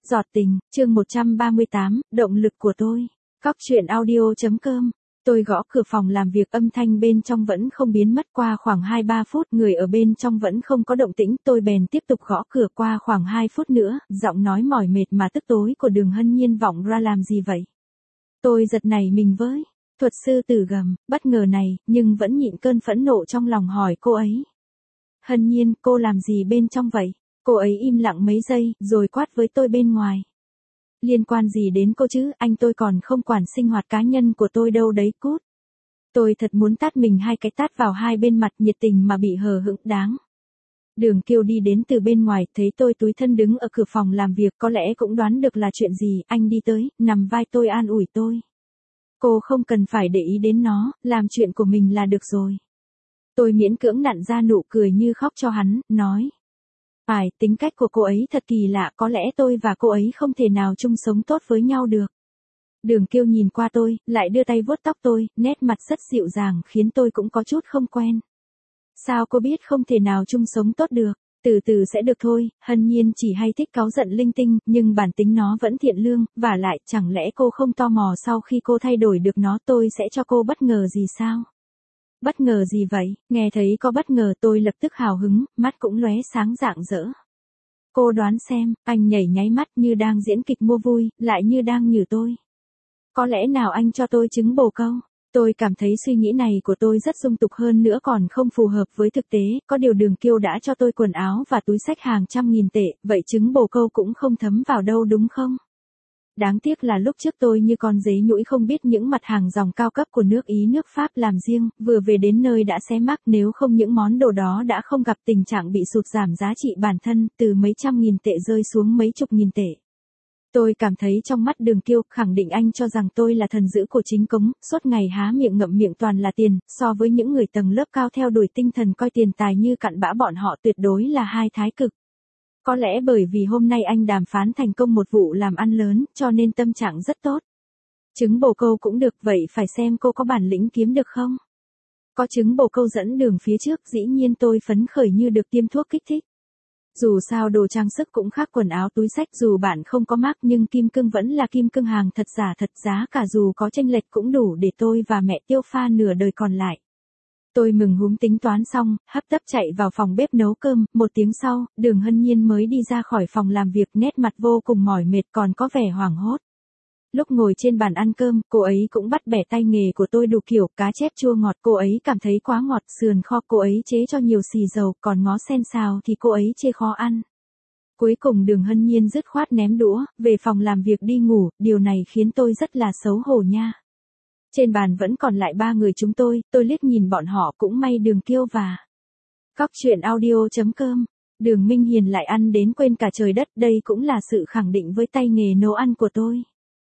Giọt tình, chương 138, động lực của tôi. Cóc truyện audio.com. Tôi gõ cửa phòng làm việc, âm thanh bên trong vẫn không biến mất. Qua khoảng 2-3 phút, người ở bên trong vẫn không có động tĩnh, tôi bèn tiếp tục gõ cửa. Qua khoảng 2 phút nữa, giọng nói mỏi mệt mà tức tối của Đường Hân Nhiên vọng ra. Làm gì vậy? Tôi giật nảy mình với thuật sư tử gầm, bất ngờ này, nhưng vẫn nhịn cơn phẫn nộ trong lòng hỏi cô ấy. Hân Nhiên, cô làm gì bên trong vậy? Cô ấy im lặng mấy giây, rồi quát với tôi bên ngoài. Liên quan gì đến cô chứ, anh tôi còn không quản sinh hoạt cá nhân của tôi đâu đấy, cút. Tôi thật muốn tát mình 2 cái tát vào hai bên mặt, nhiệt tình mà bị hờ hững đáng. Đường Kiêu đi đến từ bên ngoài, thấy tôi tủi thân đứng ở cửa phòng làm việc, có lẽ cũng đoán được là chuyện gì. Anh đi tới, nằm vai tôi an ủi tôi. Cô không cần phải để ý đến nó, làm chuyện của mình là được rồi. Tôi miễn cưỡng nặn ra nụ cười như khóc cho hắn, nói. Phải, tính cách của cô ấy thật kỳ lạ, có lẽ tôi và cô ấy không thể nào chung sống tốt với nhau được. Đường Kiêu nhìn qua tôi, lại đưa tay vuốt tóc tôi, nét mặt rất dịu dàng khiến tôi cũng có chút không quen. Sao cô biết không thể nào chung sống tốt được? Từ từ sẽ được thôi. Hân Nhiên chỉ hay thích cáu giận linh tinh, nhưng bản tính nó vẫn thiện lương, vả lại chẳng lẽ cô không tò mò sau khi cô thay đổi được nó tôi sẽ cho cô bất ngờ gì sao? Bất ngờ gì vậy? Nghe thấy có bất ngờ tôi lập tức hào hứng, mắt cũng lóe sáng rạng rỡ. Cô đoán xem, anh nhảy nháy mắt như đang diễn kịch mua vui, lại như đang nhử tôi. Có lẽ nào anh cho tôi trứng bồ câu? Tôi cảm thấy suy nghĩ này của tôi rất dung tục, hơn nữa còn không phù hợp với thực tế, có điều Đường Kiêu đã cho tôi quần áo và túi xách hàng trăm nghìn tệ, vậy trứng bồ câu cũng không thấm vào đâu đúng không? Đáng tiếc là lúc trước tôi như con dế nhũi không biết những mặt hàng dòng cao cấp của nước Ý nước Pháp làm riêng, vừa về đến nơi đã xé mác, nếu không những món đồ đó đã không gặp tình trạng bị sụt giảm giá trị bản thân, từ mấy trăm nghìn tệ rơi xuống mấy chục nghìn tệ. Tôi cảm thấy trong mắt Đường Kiêu, khẳng định anh cho rằng tôi là thần dữ của chính cống, suốt ngày há miệng ngậm miệng toàn là tiền, so với những người tầng lớp cao theo đuổi tinh thần coi tiền tài như cặn bã, bọn họ tuyệt đối là hai thái cực. Có lẽ bởi vì hôm nay anh đàm phán thành công một vụ làm ăn lớn, cho nên tâm trạng rất tốt. Trứng bồ câu cũng được, vậy phải xem cô có bản lĩnh kiếm được không? Có trứng bồ câu dẫn đường phía trước, dĩ nhiên tôi phấn khởi như được tiêm thuốc kích thích. Dù sao đồ trang sức cũng khác quần áo túi xách, dù bạn không có mác nhưng kim cương vẫn là kim cương, hàng thật giả thật, giá cả dù có chênh lệch cũng đủ để tôi và mẹ tiêu pha nửa đời còn lại. Tôi mừng húm tính toán xong, hấp tấp chạy vào phòng bếp nấu cơm. 1 tiếng sau, Đường Hân Nhiên mới đi ra khỏi phòng làm việc, nét mặt vô cùng mỏi mệt, còn có vẻ hoảng hốt. Lúc ngồi trên bàn ăn cơm, cô ấy cũng bắt bẻ tay nghề của tôi đủ kiểu, cá chép chua ngọt cô ấy cảm thấy quá ngọt, sườn kho cô ấy chế cho nhiều xì dầu, còn ngó sen xào thì cô ấy chê khó ăn. Cuối cùng Đường Hân Nhiên dứt khoát ném đũa, về phòng làm việc đi ngủ, điều này khiến tôi rất là xấu hổ nha. Trên bàn vẫn còn lại 3 người chúng tôi liếc nhìn bọn họ, cũng may Đường Kiêu và Cóc truyện audio.com. Đường Minh Hiền lại ăn đến quên cả trời đất, đây cũng là sự khẳng định với tay nghề nấu ăn của tôi.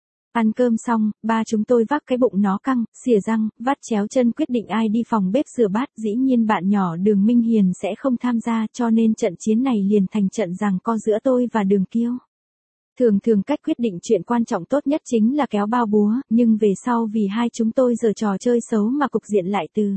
Ăn cơm xong, ba chúng tôi vác cái bụng nó căng, xỉa răng, vắt chéo chân quyết định ai đi phòng bếp rửa bát, dĩ nhiên bạn nhỏ Đường Minh Hiền sẽ không tham gia, cho nên trận chiến này liền thành trận giằng co giữa tôi và Đường Kiêu. Thường cách quyết định chuyện quan trọng tốt nhất chính là kéo bao búa, nhưng về sau vì hai chúng tôi giở trò chơi xấu mà cục diện lại từ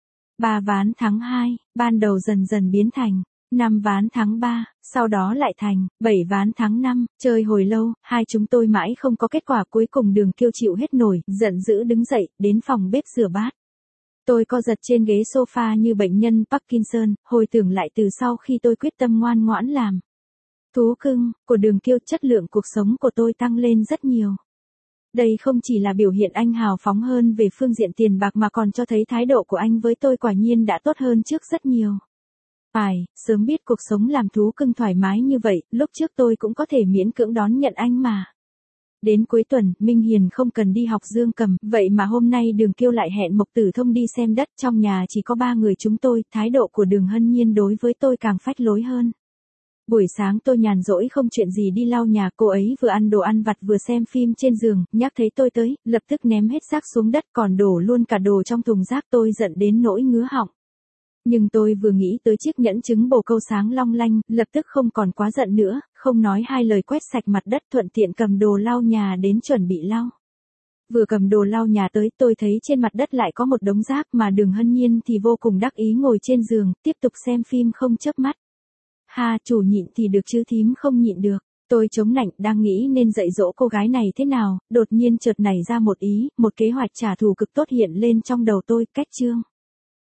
3 ván thắng 2, ban đầu dần dần biến thành 5 ván thắng 3, sau đó lại thành 7 ván thắng 5, chơi hồi lâu, hai chúng tôi mãi không có kết quả, cuối cùng Đường Kiêu chịu hết nổi, giận dữ đứng dậy, đến phòng bếp rửa bát. Tôi co giật trên ghế sofa như bệnh nhân Parkinson, hồi tưởng lại từ sau khi tôi quyết tâm ngoan ngoãn làm thú cưng của Đường Kiêu, chất lượng cuộc sống của tôi tăng lên rất nhiều. Đây không chỉ là biểu hiện anh hào phóng hơn về phương diện tiền bạc mà còn cho thấy thái độ của anh với tôi quả nhiên đã tốt hơn trước rất nhiều. Phải, sớm biết cuộc sống làm thú cưng thoải mái như vậy, lúc trước tôi cũng có thể miễn cưỡng đón nhận anh mà. Đến cuối tuần, Minh Hiền không cần đi học dương cầm, vậy mà hôm nay Đường Kiêu lại hẹn Mộc Tử Thông đi xem đất, trong nhà chỉ có 3 người chúng tôi, thái độ của Đường Hân Nhiên đối với tôi càng phách lối hơn. Buổi sáng tôi nhàn rỗi không chuyện gì đi lau nhà, cô ấy vừa ăn đồ ăn vặt vừa xem phim trên giường, nhắc thấy tôi tới, lập tức ném hết rác xuống đất, còn đổ luôn cả đồ trong thùng rác, tôi giận đến nỗi ngứa họng. Nhưng tôi vừa nghĩ tới chiếc nhẫn trứng bồ câu sáng long lanh, lập tức không còn quá giận nữa, không nói hai lời quét sạch mặt đất, thuận tiện cầm đồ lau nhà đến chuẩn bị lau. Vừa cầm đồ lau nhà tới, tôi thấy trên mặt đất lại có một đống rác, mà Đường Hân Nhiên thì vô cùng đắc ý ngồi trên giường, tiếp tục xem phim không chớp mắt. Ha, chủ nhịn thì được chứ thím không nhịn được. Tôi chống nạnh đang nghĩ nên dạy dỗ cô gái này thế nào, đột nhiên chợt nảy ra một ý, một kế hoạch trả thù cực tốt hiện lên trong đầu tôi, cách chương.